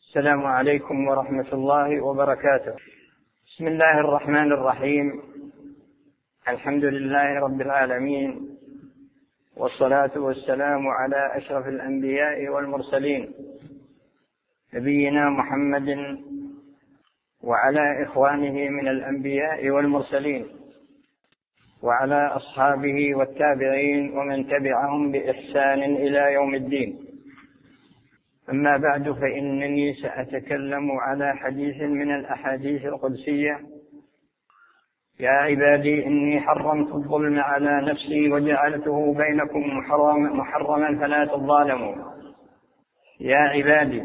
السلام عليكم ورحمة الله وبركاته. بسم الله الرحمن الرحيم. الحمد لله رب العالمين، والصلاة والسلام على أشرف الأنبياء والمرسلين، نبينا محمد وعلى إخوانه من الأنبياء والمرسلين، وعلى أصحابه والتابعين ومن تبعهم بإحسان إلى يوم الدين. أما بعد، فإنني سأتكلم على حديث من الأحاديث القدسية: يا عبادي إني حرمت الظلم على نفسي وجعلته بينكم محرما فلا تظالموا. يا عبادي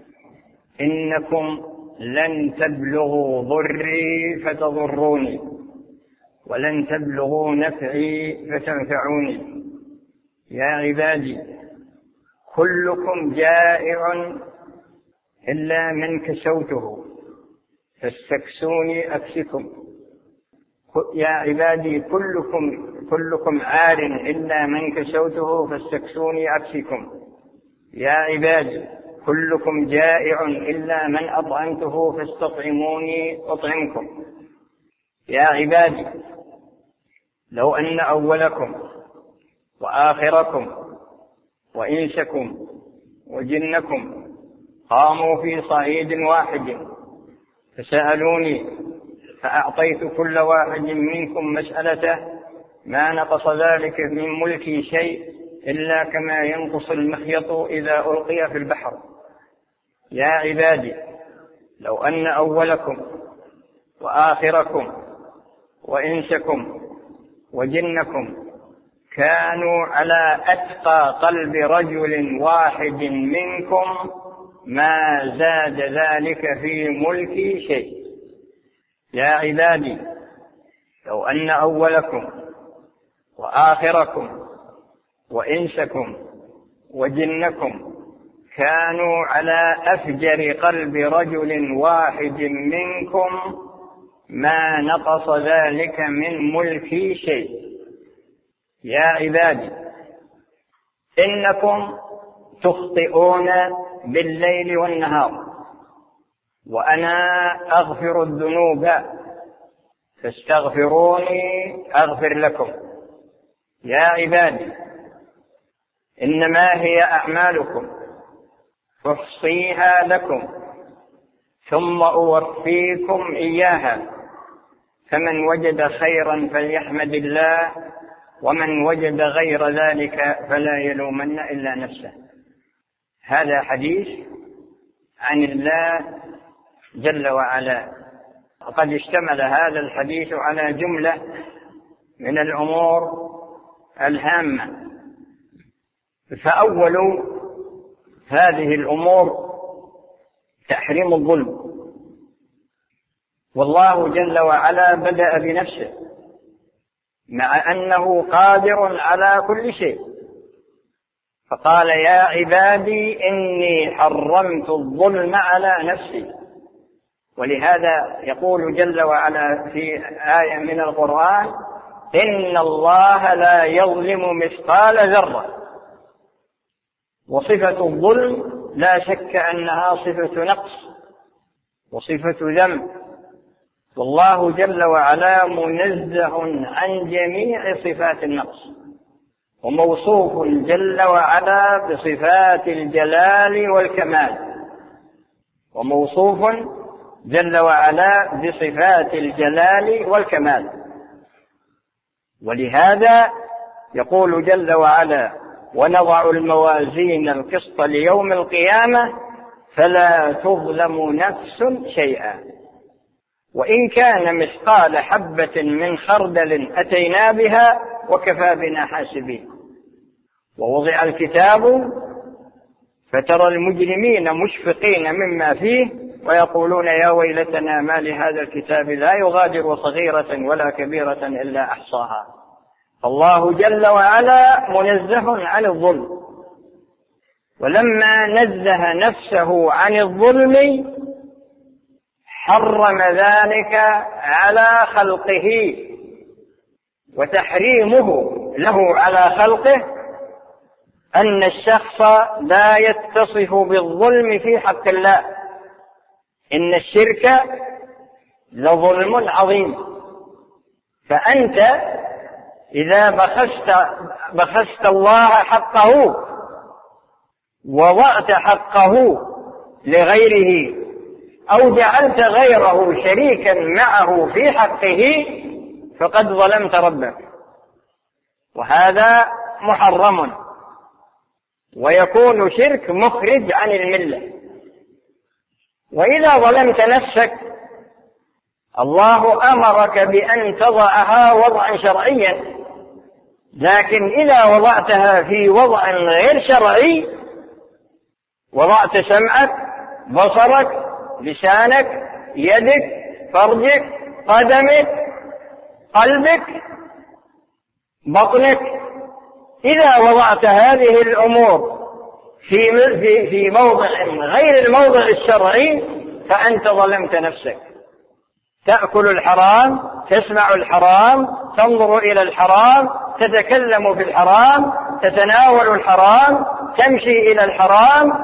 إنكم لن تبلغوا ضري فتضروني، ولن تبلغوا نفعي فتنفعوني. يا عبادي كلكم جائع إلا من كسوته فاستكسوني أكسكم. يا عبادي كلكم عار إلا من كسوته فاستكسوني أكسكم. يا عبادي كلكم جائع إلا من أطعمته فاستطعموني أطعمكم. يا عبادي لو أن أولكم وآخركم وإنسكم وجنكم قاموا في صعيد واحد فسألوني فأعطيت كل واحد منكم مسألته ما نقص ذلك من ملكي شيء إلا كما ينقص المخيط إذا ألقي في البحر. يا عبادي لو أن أولكم وآخركم وإنسكم وجنكم كانوا على أتقى قلب رجل واحد منكم ما زاد ذلك في ملكي شيء. يا عبادي لو أن أولكم وآخركم وإنسكم وجنكم كانوا على أفجر قلب رجل واحد منكم ما نقص ذلك من ملكي شيء. يا عبادي إنكم تخطئون بالليل والنهار وأنا أغفر الذنوب فاستغفروني أغفر لكم. يا عبادي إنما هي أعمالكم أحصيها لكم ثم أوفيكم إياها، فمن وجد خيرا فليحمد الله، ومن وجد غير ذلك فلا يلومن إلا نفسه. هذا حديث عن الله جل وعلا، وقد اشتمل هذا الحديث على جملة من الأمور الهامة. فأول هذه الأمور تحريم الظلم، والله جل وعلا بدأ بنفسه مع أنه قادر على كل شيء، فقال: يا عبادي إني حرمت الظلم على نفسي. ولهذا يقول جل وعلا في آية من القرآن: إن الله لا يظلم مثقال ذرة. وصفة الظلم لا شك أنها صفة نقص وصفة ذنب، والله جل وعلا منزه عن جميع صفات النقص، وموصوف جل وعلا بصفات الجلال والكمال، وموصوف جل وعلا بصفات الجلال والكمال. ولهذا يقول جل وعلا: ونضع الموازين القسط ليوم القيامة فلا تظلم نفس شيئا وإن كان مثقال حبة من خردل أتينا بها وكفى بنا حاسبين. ووضع الكتاب فترى المجرمين مشفقين مما فيه ويقولون: يا ويلتنا ما لهذا الكتاب لا يغادر صغيرة ولا كبيرة إلا أحصاها. فالله جل وعلا منزه عن الظلم، ولما نزه نفسه عن الظلم حرم ذلك على خلقه، وتحريمه له على خلقه أن الشخص لا يتصف بالظلم في حق الله، إن الشرك لظلم عظيم. فأنت إذا بخست الله حقه ووضعت حقه لغيره أو جعلت غيره شريكا معه في حقه فقد ظلمت ربك، وهذا محرم ويكون شرك مخرج عن الملة. وإذا ظلمت نفسك الله أمرك بأن تضعها وضعا شرعيا، لكن إذا وضعتها في وضع غير شرعي، وضعت سمعك، بصرك، لسانك، يدك، فرجك، قدمك، قلبك، بطنك، إذا وضعت هذه الأمور في موضع غير الموضع الشرعي فأنت ظلمت نفسك. تأكل الحرام، تسمع الحرام، تنظر إلى الحرام، تتكلم بالحرام، تتناول الحرام، تمشي إلى الحرام،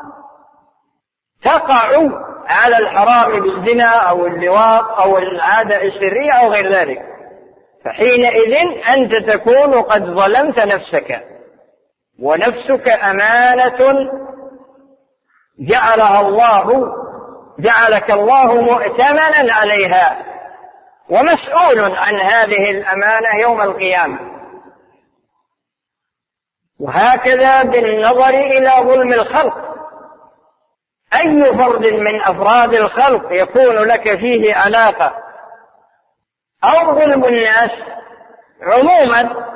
تقع على الحرام بالزنا أو اللواط أو العادة السرية أو غير ذلك، فحينئذ أنت تكون قد ظلمت نفسك، ونفسك أمانة جعلك الله مؤتمنا عليها ومسؤول عن هذه الأمانة يوم القيامة. وهكذا بالنظر إلى ظلم الخلق، أي فرد من أفراد الخلق يكون لك فيه علاقة، أو ظلم الناس عموما،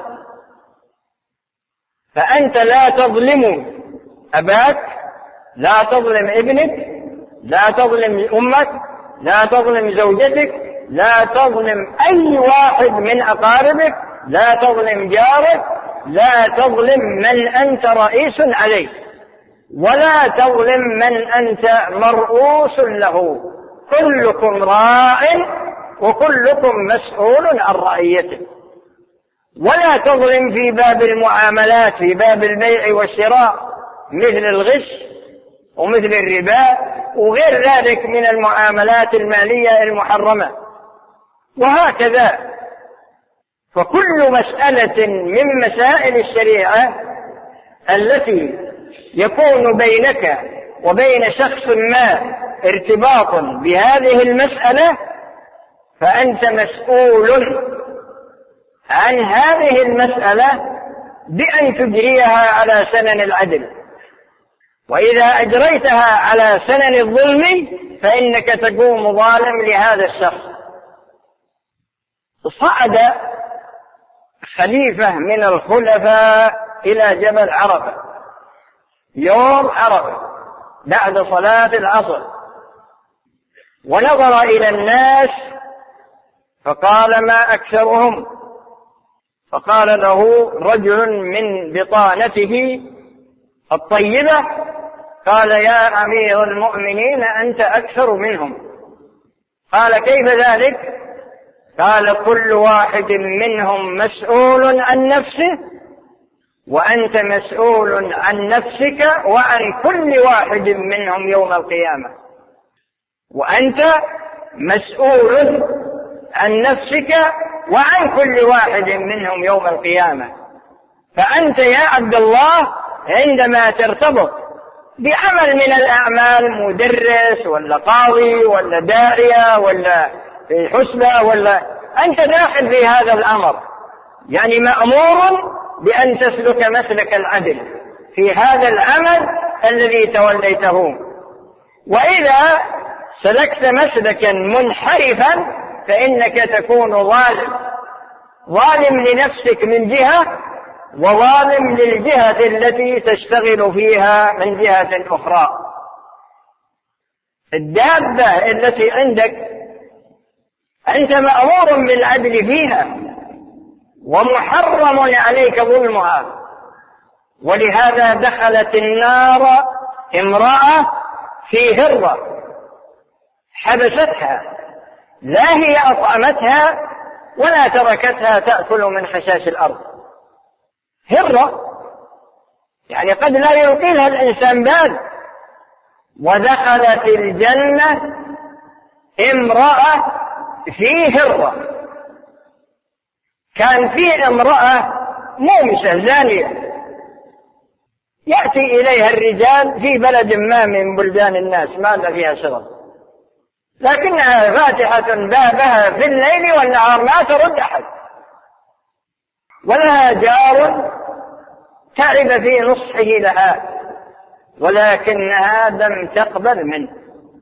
فأنت لا تظلم أباك، لا تظلم ابنك، لا تظلم أمك، لا تظلم زوجتك، لا تظلم أي واحد من أقاربك، لا تظلم جارك، لا تظلم من أنت رئيس عليه، ولا تظلم من أنت مرؤوس له. كلكم راع وكلكم مسؤول عن رعيته. ولا تظلم في باب المعاملات، في باب البيع والشراء، مثل الغش ومثل الربا وغير ذلك من المعاملات المالية المحرمة. وهكذا فكل مسألة من مسائل الشريعة التي يكون بينك وبين شخص ما ارتباط بهذه المسألة فأنت مسؤول عن هذه المسألة بأن تجريها على سنن العدل. وإذا أجريتها على سنن الظلم فإنك تكون ظالم لهذا الشخص. صعد خليفة من الخلفاء إلى جبل عرفة يوم عرفة بعد صلاة العصر، ونظر إلى الناس فقال: ما أكثرهم؟ فقال له رجل من بطانته الطيبة: قال: يا أمير المؤمنين أنت أكثر منهم. قال: كيف ذلك؟ قال: كل واحد منهم مسؤول عن نفسه، وأنت مسؤول عن نفسك وعن كل واحد منهم يوم القيامة. وأنت مسؤول عن نفسك وعن كل واحد منهم يوم القيامة. فأنت يا عبد الله عندما ترتبط بعمل من الأعمال، مدرس ولا قاضي ولا داعية ولا في حسبة، ولا أنت داخل في هذا الأمر، يعني مأمور بأن تسلك مسلك العدل في هذا العمل الذي توليته. وإذا سلكت مسلكا منحرفا فإنك تكون ظالم لنفسك من جهة، وظالم للجهة التي تشتغل فيها من جهة أخرى. الدابة التي عندك أنت مأمور بالعدل فيها ومحرم عليك ظلمها. ولهذا دخلت النار امرأة في هرة حبستها، لا هي أطعمتها ولا تركتها تأكل من خشاش الأرض. هرة يعني قد لا يلقيها الإنسان بال. ودخلت الجنة امرأة في هرة، كان في امرأة مومسة زانية يأتي إليها الرجال في بلد ما من بلدان الناس ما لا فيها شغل، لكنها فاتحة بابها في الليل والنهار ما ترد أحد، ولها جار تعب في نصحه لها ولكنها لم تقبل منه.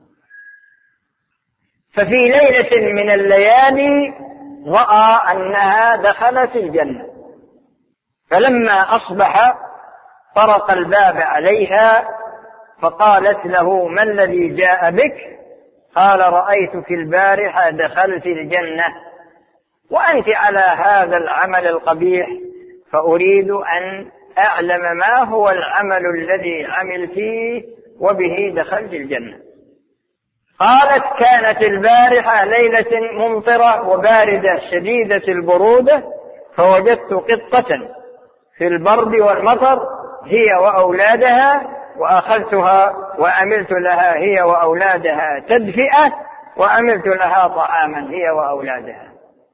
ففي ليلة من الليالي رأى أنها دخلت الجنة، فلما أصبح طرق الباب عليها فقالت له: ما الذي جاء بك؟ قال: رأيتك البارحة دخلت الجنة وأنت على هذا العمل القبيح، فأريد أن أعلم ما هو العمل الذي عملتيه وبه دخلت الجنة. قالت: كانت البارحة ليلة ممطرة وباردة شديدة البرودة، فوجدت قطة في البرد والمطر هي وأولادها، وأخذتها وعملت لها هي وأولادها تدفئة، وعملت لها طعاما هي وأولادها.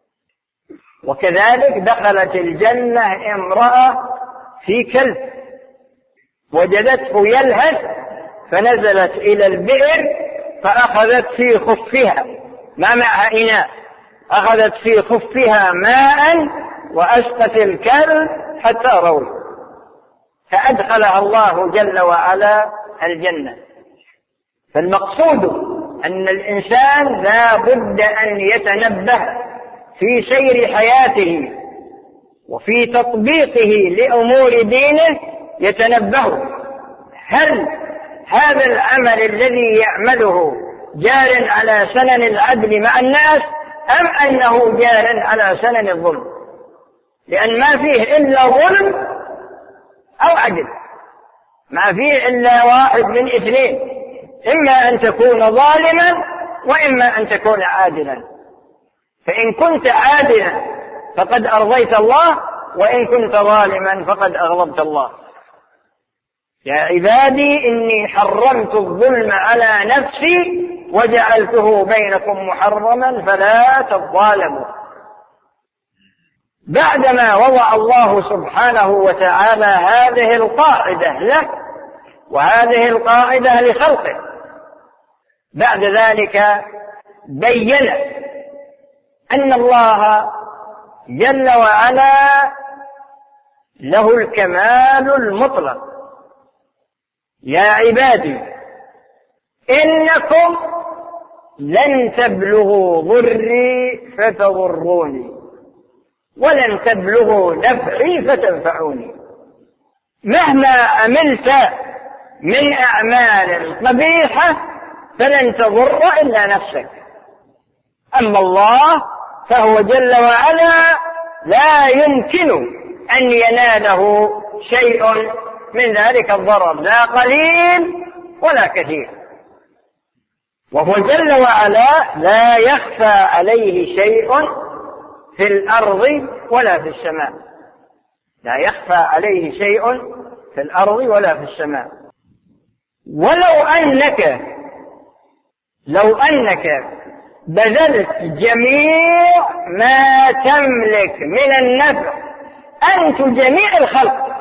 وكذلك دخلت الجنة امرأة في كلب وجدته يلهث فنزلت إلى البئر فأخذت في خفها، ما معها إناء، أخذت في خفها ماء وأسقت الكلب حتى روي، فأدخلها الله جل وعلا الجنة. فالمقصود أن الإنسان لا بد أن يتنبه في سير حياته وفي تطبيقه لأمور دينه، يتنبه هل هذا العمل الذي يعمله جار على سنن العدل مع الناس أم أنه جار على سنن الظلم، لأن ما فيه إلا ظلم أو عدل، ما فيه إلا واحد من اثنين، إما أن تكون ظالما وإما أن تكون عادلا. فإن كنت عادلا فقد أرضيت الله، وإن كنت ظالما فقد أغضبت الله. يا عبادي إني حرمت الظلم على نفسي وجعلته بينكم محرما فلا تظالموا. بعدما وضع الله سبحانه وتعالى هذه القاعدة له وهذه القاعدة لخلقه، بعد ذلك بين أن الله جل وعلا له الكمال المطلق. يا عبادي إنكم لن تبلغوا ضري فتضروني ولن تبلغوا نفعي فتنفعوني. مهما عملت من أعمال قبيحة فلن تضر إلا نفسك، أما الله فهو جل وعلا لا يمكن أن يناله شيء من ذلك الضرر، لا قليل ولا كثير. وهو جل وعلا لا يخفى عليه شيء في الأرض ولا في السماء، لا يخفى عليه شيء في الأرض ولا في السماء. لو أنك بذلت جميع ما تملك من النفع أنت جميع الخلق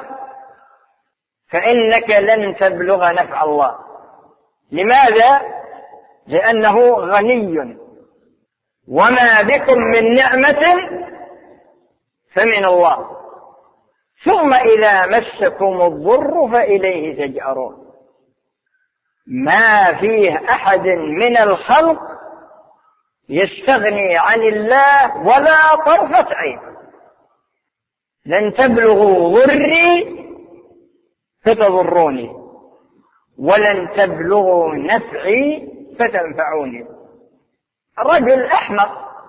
فإنك لن تبلغ نفع الله. لماذا؟ لأنه غني، وما بكم من نعمة فمن الله، ثم إذا مسكم الضر فإليه تجأرون. ما فيه أحد من الخلق يستغني عن الله ولا طرفة عين. لن تبلغوا ضري فتضروني ولن تبلغوا نفعي فتنفعوني. الرجل أحمق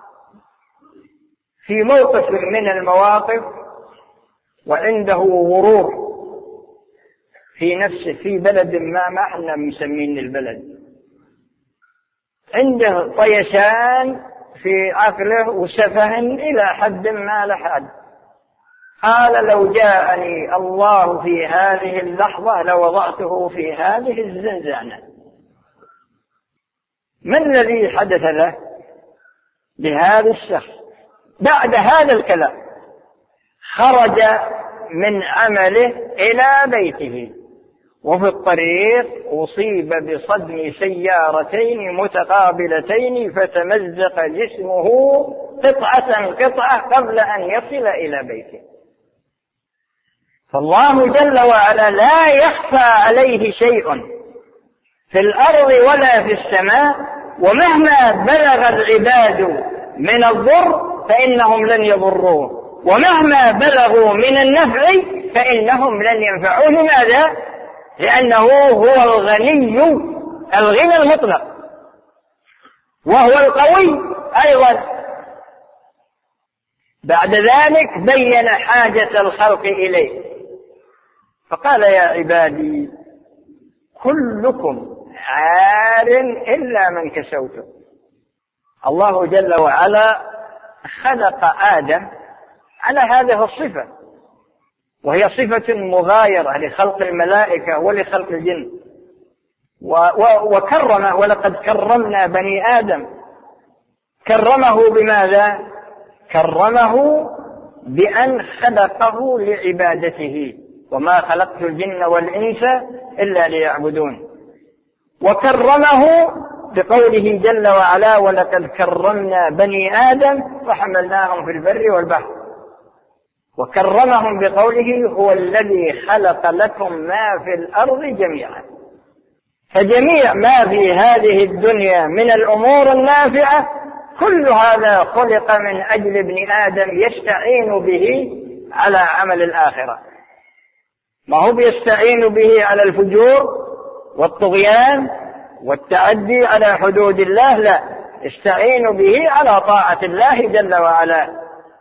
في موقف من المواقف وعنده غرور في نفسه في بلد ما احنا مسمين البلد، عنده طيشان في عقله وسفه إلى حد ما لا حد. قال: لو جاءني الله في هذه اللحظة لوضعته في هذه الزنزانة. ما الذي حدث له لهذا الشخص بعد هذا الكلام؟ خرج من عمله إلى بيته، وفي الطريق أصيب بصدم سيارتين متقابلتين فتمزق جسمه قطعة قبل أن يصل إلى بيته. فالله جل وعلا لا يخفى عليه شيء في الأرض ولا في السماء، ومهما بلغ العباد من الضر فإنهم لن يضروه، ومهما بلغوا من النفع فإنهم لن ينفعوه. لماذا؟ لأنه هو الغني الغنى المطلق، وهو القوي أيضا. بعد ذلك بين حاجة الخلق إليه فقال: يا عبادي كلكم عار إلا من كسوته. الله جل وعلا خلق آدم على هذه الصفة، وهي صفة مغايرة لخلق الملائكة ولخلق الجن، وكرمه. ولقد كرمنا بني آدم. كرمه بماذا؟ كرمه بأن خلقه لعبادته، وما خلقت الجن والإنس إلا ليعبدون. وكرمه بقوله جل وعلا: ولقد كرمنا بني آدم وحملناهم في البر والبحر. وكرمهم بقوله: هو الذي خلق لكم ما في الأرض جميعا. فجميع ما في هذه الدنيا من الأمور النافعة كل هذا خلق من أجل ابن آدم يستعين به على عمل الآخرة. ما هو بيستعين به على الفجور والطغيان والتعدي على حدود الله، لا، استعين به على طاعة الله جل وعلا.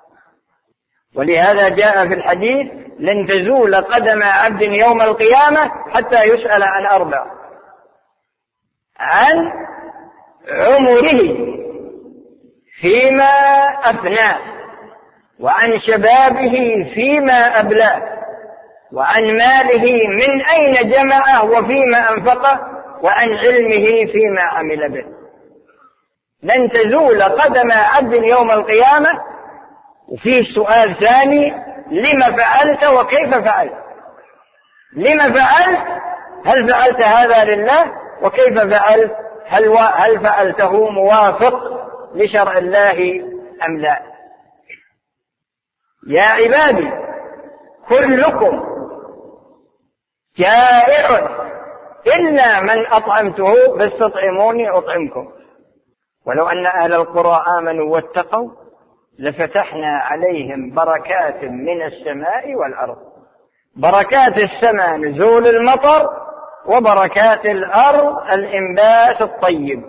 ولهذا جاء في الحديث: لن تزول قدم عبد يوم القيامة حتى يسأل عن أربع: عن عمره فيما أفناه، وعن شبابه فيما أبلاه، وعن ماله من أين جمعه وفيما أنفقه، وعن علمه فيما عمل به. لن تزول قدم عبد يوم القيامة. وفيه سؤال ثاني: لما فعلت وكيف فعلت؟ لما فعلت؟ هل فعلت هذا لله؟ وكيف فعلت؟ هل فعلته موافق لشرع الله أم لا؟ يا عبادي كلكم جائع إلا من أطعمته فاستطعموني أطعمكم. ولو أن أهل القرى آمنوا واتقوا لفتحنا عليهم بركات من السماء والأرض. بركات السماء نزول المطر، وبركات الأرض الإنبات الطيب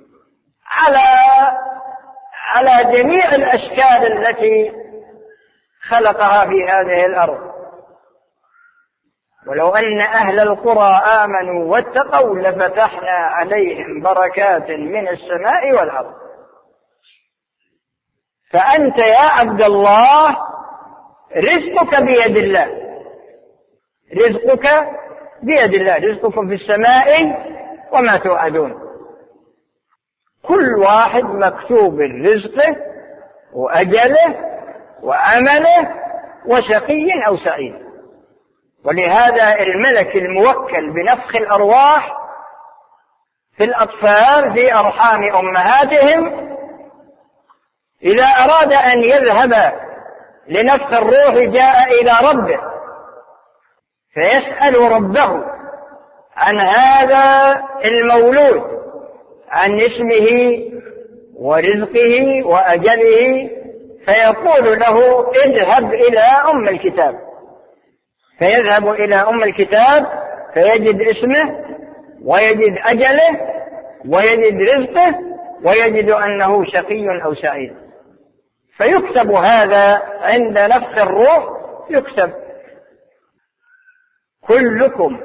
على جميع الأشكال التي خلقها في هذه الأرض. ولو أن أهل القرى آمنوا واتقوا لفتحنا عليهم بركات من السماء والأرض. فأنت يا عبد الله رزقك بيد الله، رزقك بيد الله، رزقكم في السماء وما توعدون. كل واحد مكتوب رزقه وأجله وعمله، وشقي أو سعيد. ولهذا الملك الموكل بنفخ الأرواح في الأطفال في أرحام أمهاتهم إذا أراد أن يذهب لنفخ الروح جاء إلى ربه فيسأل ربه عن هذا المولود، عن اسمه ورزقه وأجله، فيقول له: اذهب إلى أم الكتاب. فيذهب إلى أم الكتاب فيجد اسمه ويجد أجله ويجد رزقه ويجد أنه شقي أو سعيد. فيكتب هذا عند نفخ الروح، يكتب: كلكم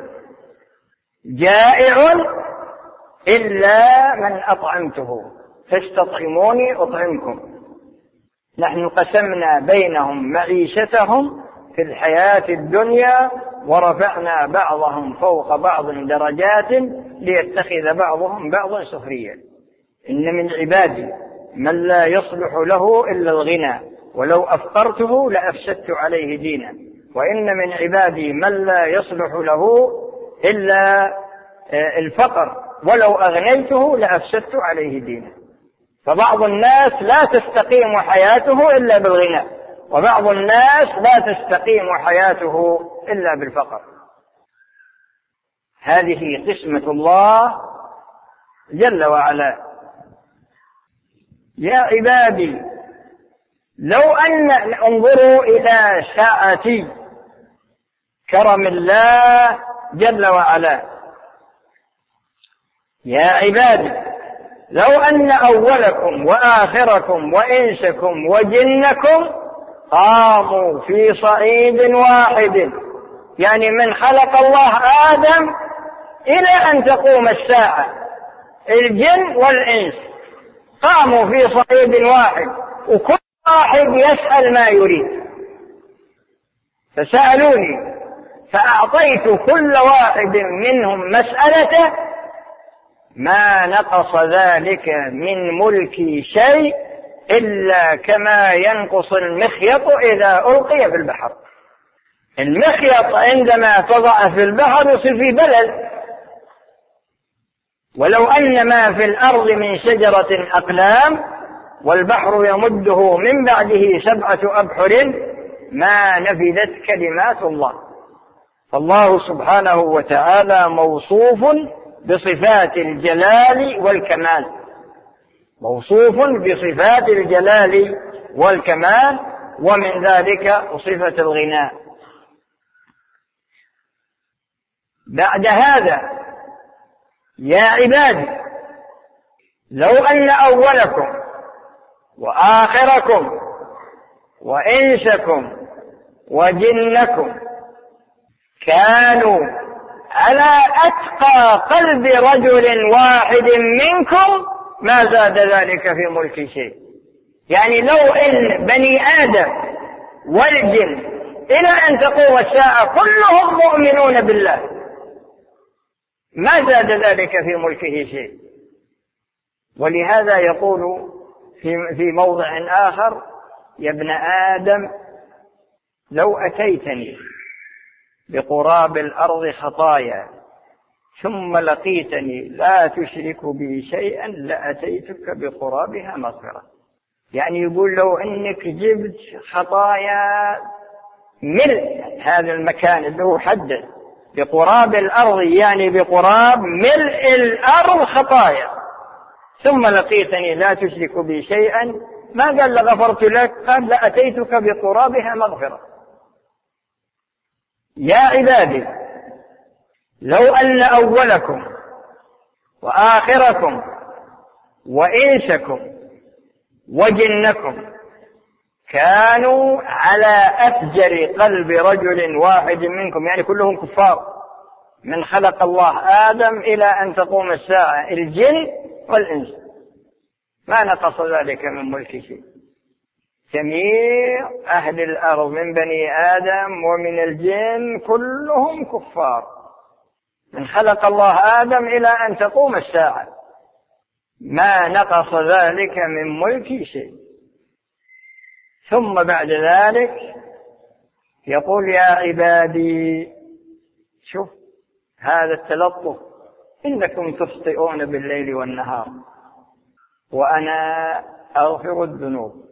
جائع إلا من أطعمته فاستطعموني أطعمكم. نحن قسمنا بينهم معيشتهم في الحياة الدنيا ورفعنا بعضهم فوق بعض درجات ليتخذ بعضهم بعضا سخريا. إن من عبادي من لا يصلح له إلا الغنى ولو أفقرته لأفسدت عليه دينا، وإن من عبادي من لا يصلح له إلا الفقر ولو أغنيته لأفسدت عليه دينا. فبعض الناس لا تستقيم حياته إلا بالغنى، وبعض الناس لا تستقيم حياته إلا بالفقر. هذه قسمة الله جل وعلا. يا عبادي لو أن انظروا إلى سعة كرم الله جل وعلا. يا عبادي لو أن أولكم وآخركم وإنسكم وجنكم قاموا في صعيد واحد، يعني من خلق الله آدم إلى أن تقوم الساعة، الجن والإنس قاموا في صعيد واحد، وكل واحد يسأل ما يريد، فسألوني فأعطيت كل واحد منهم مسألته ما نقص ذلك من ملكي شيء إلا كما ينقص المخيط إذا ألقي في البحر. المخيط عندما تضع في البحر يصير فيه بلل، ولو أن ما في الأرض من شجرة أقلام والبحر يمده من بعده 7 أبحر ما نفذت كلمات الله. فالله سبحانه وتعالى موصوف بصفات الجلال والكمال، موصوف بصفات الجلال والكمال، ومن ذلك صفة الغناء. بعد هذا يا عبادي لو أن أولكم وآخركم وإنسكم وجنكم كانوا على أتقى قلب رجل واحد منكم ما زاد ذلك في ملك شيء. يعني لو إن بني آدم والجن إلى أن تقوم الساعة كلهم مؤمنون بالله ما زاد ذلك في ملكه شيء. ولهذا يقول في موضع آخر: يا ابن آدم لو أتيتني بقراب الأرض خطايا ثم لقيتني لا تشرك بي شيئا لأتيتك بقرابها مغفرة. يعني يقول لو أنك جبت خطايا ملء هذا المكان اللي هو حدد بقراب الأرض، يعني بقراب ملء الأرض خطايا، ثم لقيتني لا تشرك بي شيئا، ما قال لغفرت لك، قال لأتيتك بقرابها مغفرة. يا عبادي لو أن أولكم وآخركم وإنسكم وجنكم كانوا على أفجر قلب رجل واحد منكم، يعني كلهم كفار، من خلق الله آدم إلى أن تقوم الساعة الجن والإنس ما نقص ذلك من ملك شيء. جميع أهل الأرض من بني آدم ومن الجن كلهم كفار، من خلق الله آدم إلى أن تقوم الساعة ما نقص ذلك من ملك شيء. ثم بعد ذلك يقول: يا عبادي، شوف هذا التلطف، إنكم تخطئون بالليل والنهار وأنا أغفر الذنوب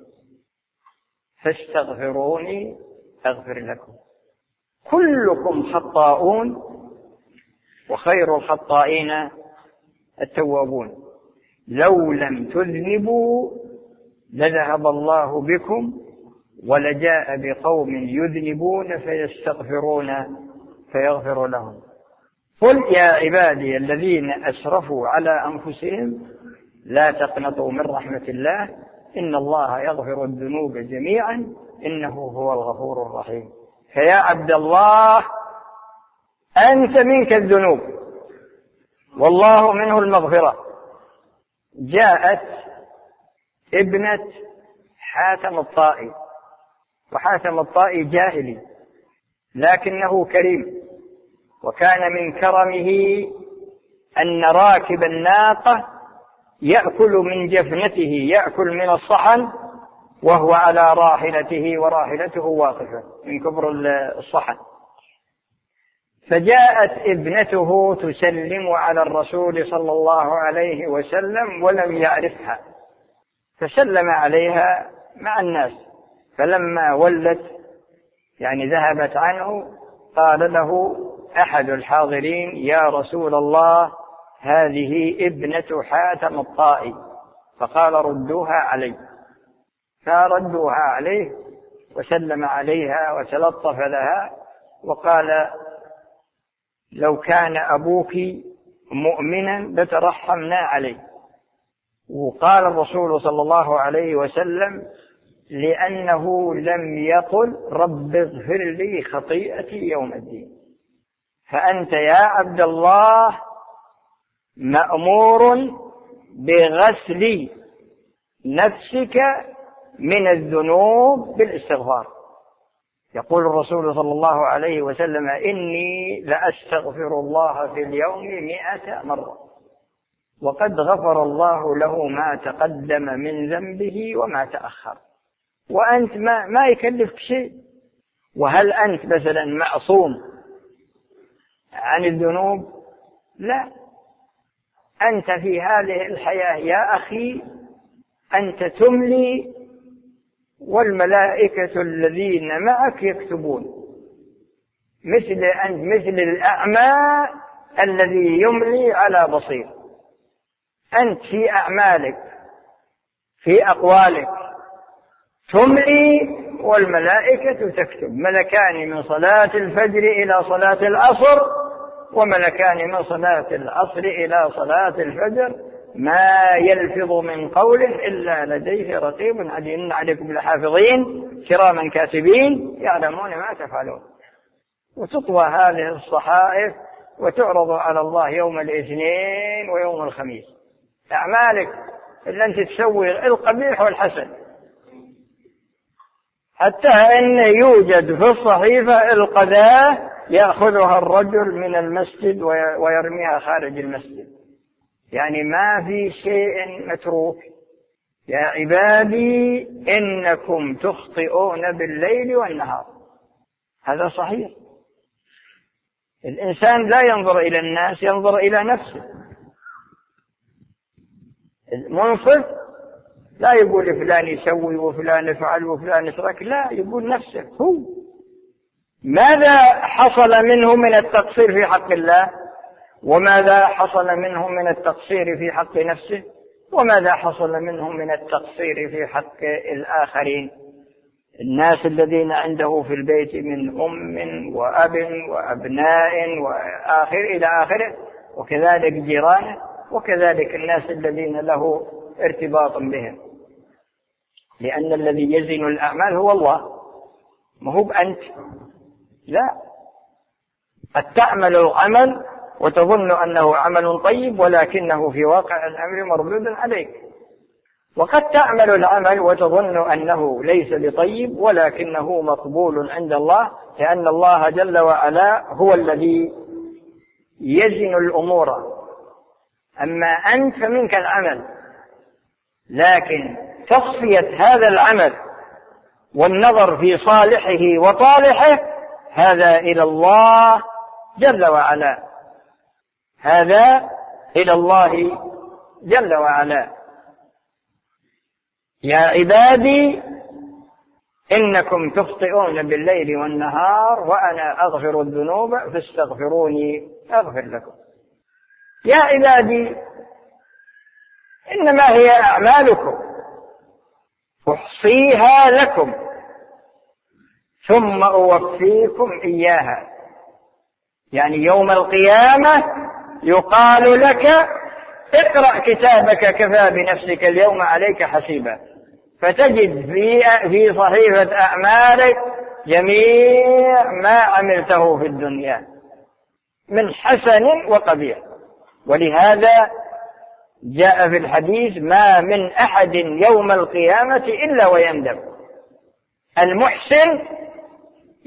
فاستغفروني أغفر لكم. كلكم خطاؤون وخير الخطائين التوابون. لو لم تذنبوا لذهب الله بكم ولجاء بقوم يذنبون فيستغفرون فيغفر لهم. قل يا عبادي الذين أسرفوا على أنفسهم لا تقنطوا من رحمة الله إن الله يغفر الذنوب جميعا إنه هو الغفور الرحيم. فيا عبد الله أنت منك الذنوب والله منه المغفرة. جاءت ابنة حاتم الطائي، وحاتم الطائي جاهلي لكنه كريم، وكان من كرمه أن راكب الناقة يأكل من جفنته، يأكل من الصحن وهو على راحلته وراحلته واقفة من كبر الصحن. فجاءت ابنته تسلم على الرسول صلى الله عليه وسلم ولم يعرفها، فسلم عليها مع الناس، فلما ولت يعني ذهبت عنه قال له أحد الحاضرين: يا رسول الله، هذه ابنة حاتم الطائي. فقال: ردوها علي. فردوها عليه وسلم عليها وتلطف لها وقال: لو كان أبوك مؤمنا لترحمنا عليه. وقال الرسول صلى الله عليه وسلم: لأنه لم يقل رب اغفر لي خطيئتي يوم الدين. فأنت يا عبد الله مأمور بغسل نفسك من الذنوب بالاستغفار. يقول الرسول صلى الله عليه وسلم: إني لأستغفر الله في اليوم 100 مرة، وقد غفر الله له ما تقدم من ذنبه وما تأخر. وأنت ما يكلفك شيء. وهل أنت مثلا معصوم عن الذنوب؟ لا، أنت في هذه الحياة يا أخي أنت تملي والملائكة الذين معك يكتبون، مثل الأعمى الذي يملي على بصير. أنت في أعمالك في أقوالك تملي والملائكة تكتب، ملكان من صلاة الفجر إلى صلاة العصر، وملكان من صلاة العصر إلى صلاة الفجر، ما يلفظ من قوله إلا لديه رقيب عتيد. إن عليكم لحافظين كراما كاتبين يعلمون ما تفعلون. وتطوى هذه الصحائف وتعرض على الله يوم الاثنين ويوم الخميس. أعمالك اللي أنت تسوي القبيح والحسن، حتى أن يوجد في الصحيفة القذاة يأخذها الرجل من المسجد ويرميها خارج المسجد. يعني ما في شيء متروك. يا عبادي إنكم تخطئون بالليل والنهار. هذا صحيح. الإنسان لا ينظر إلى الناس، ينظر إلى نفسه. المنصف لا يقول فلان يسوي وفلان يفعل وفلان يترك، لا، يقول نفسه هو. ماذا حصل منه من التقصير في حق الله؟ وماذا حصل منه من التقصير في حق نفسه؟ وماذا حصل منه من التقصير في حق الآخرين؟ الناس الذين عنده في البيت من أم وأب وأبناء وآخر إلى آخره، وكذلك جيرانه، وكذلك الناس الذين له ارتباط بهم. لأن الذي يزن الأعمال هو الله، ما هو أنت. لا، قد تعمل العمل وتظن أنه عمل طيب ولكنه في واقع الأمر مردود عليك، وقد تعمل العمل وتظن أنه ليس بطيب ولكنه مقبول عند الله، لأن الله جل وعلا هو الذي يزن الأمور. أما أنت فمنك العمل، لكن تصفية هذا العمل والنظر في صالحه وطالحه هذا إلى الله جل وعلا، هذا إلى الله جل وعلا. يا عبادي إنكم تخطئون بالليل والنهار وأنا أغفر الذنوب فاستغفروني أغفر لكم. يا عبادي إنما هي أعمالكم أحصيها لكم ثم أوفيكم إياها. يعني يوم القيامة يقال لك اقرأ كتابك كفى بنفسك اليوم عليك حسيبا، فتجد في صحيفة أعمالك جميع ما عملته في الدنيا من حسن وقبيح. ولهذا جاء في الحديث: ما من أحد يوم القيامة إلا ويندم. المحسن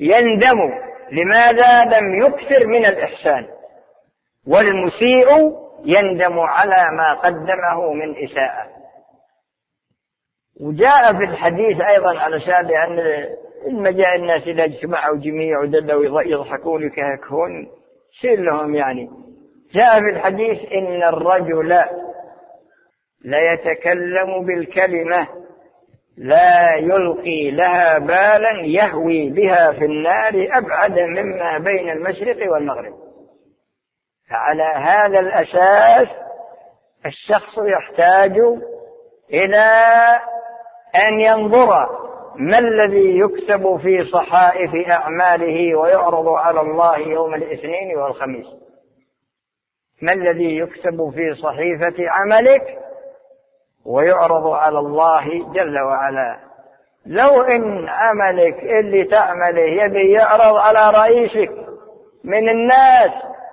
يندم، لماذا؟ لم يكثر من الإحسان. والمسيء يندم على ما قدمه من إساءة. وجاء في الحديث أيضا على شأن أن المجاء الناس إذا اجتمعوا جميع ودلوا يضحكون يكهكون شير لهم يعني. جاء في الحديث إن الرجل لا يتكلم بالكلمة لا يلقي لها بالا يهوي بها في النار أبعد مما بين المشرق والمغرب. فعلى هذا الأساس الشخص يحتاج إلى أن ينظر ما الذي يكتب في صحائف أعماله ويعرض على الله يوم الاثنين والخميس. ما الذي يكتب في صحيفة عملك ويعرض على الله جل وعلا. لو إن عملك اللي تعمله يبي يعرض على رئيسك من الناس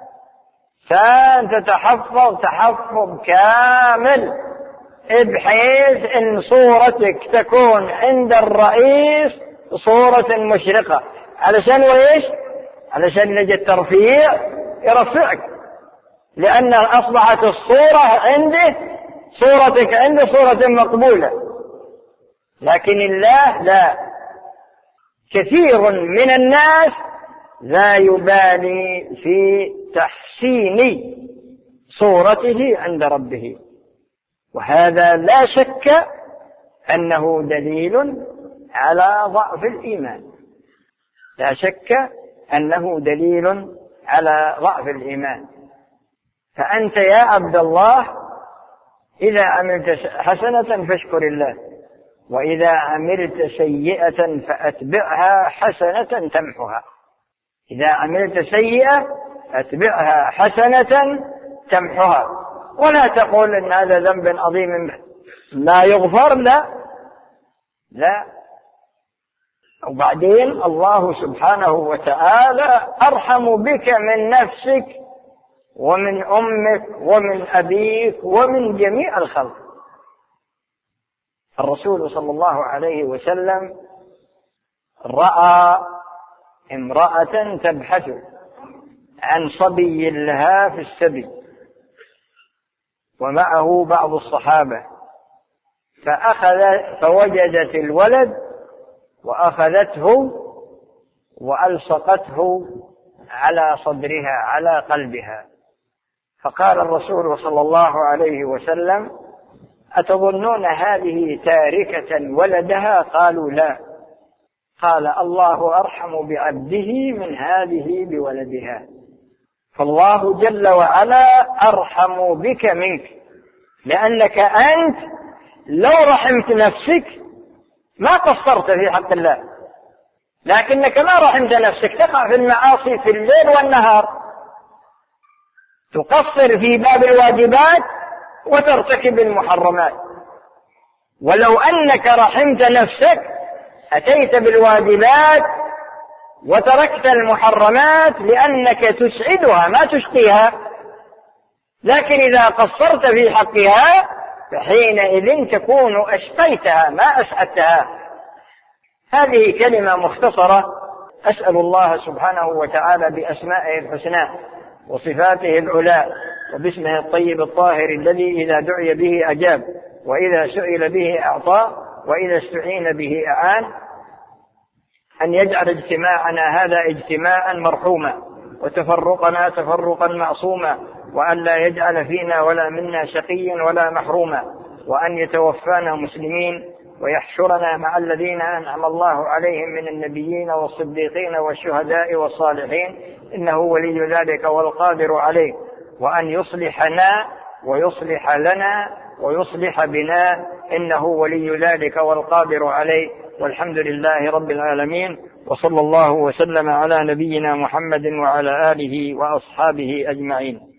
فأنت تحفظ كامل بحيث إن صورتك تكون عند الرئيس صورة مشرقة. علشان وإيش؟ علشان نجي الترفيع يرفعك، لأن أصبحت الصورة عنده صورتك عنده صورة مقبولة. لكن الله لا، كثير من الناس لا يبالي في تحسين صورته عند ربه، وهذا لا شك أنه دليل على ضعف الإيمان. لا شك أنه دليل على ضعف الإيمان. فأنت يا عبد الله إذا عملت حسنة فاشكر الله، وإذا عملت سيئة فأتبعها حسنة تمحها. إذا عملت سيئة أتبعها حسنة تمحها، ولا تقول إن هذا ذنب عظيم لا يغفر. لا. وبعدين الله سبحانه وتعالى أرحم بك من نفسك ومن أمك ومن أبيك ومن جميع الخلق. الرسول صلى الله عليه وسلم رأى امرأة تبحث عن صبي لها في السبي ومعه بعض الصحابة، فوجدت الولد وأخذته وألصقته على صدرها على قلبها. فقال الرسول صلى الله عليه وسلم: أتظنون هذه تاركة ولدها؟ قالوا: لا. قال: الله أرحم بعبده من هذه بولدها. فالله جل وعلا أرحم بك منك، لأنك أنت لو رحمت نفسك ما قصرت في حق الله، لكنك ما رحمت نفسك تقع في المعاصي في الليل والنهار، تقصر في باب الواجبات وترتكب المحرمات. ولو أنك رحمت نفسك أتيت بالواجبات وتركت المحرمات لأنك تسعدها ما تشقيها. لكن إذا قصرت في حقها فحينئذ تكون أشقيتها ما أسعدتها. هذه كلمة مختصرة أسأل الله سبحانه وتعالى بأسمائه الحسنى وصفاته العلى وباسمه الطيب الطاهر الذي إذا دعي به أجاب، وإذا سئل به أعطى، وإذا استعين به أعان، أن يجعل اجتماعنا هذا اجتماعا مرحوما وتفرقنا تفرقا معصوما، وأن لا يجعل فينا ولا منا شقيا ولا محروما، وأن يتوفانا مسلمين ويحشرنا مع الذين أنعم الله عليهم من النبيين والصديقين والشهداء والصالحين، إنه ولي ذلك والقادر عليه، وأن يصلحنا ويصلح لنا ويصلح بنا، إنه ولي ذلك والقادر عليه. والحمد لله رب العالمين، وصلى الله وسلم على نبينا محمد وعلى آله وأصحابه أجمعين.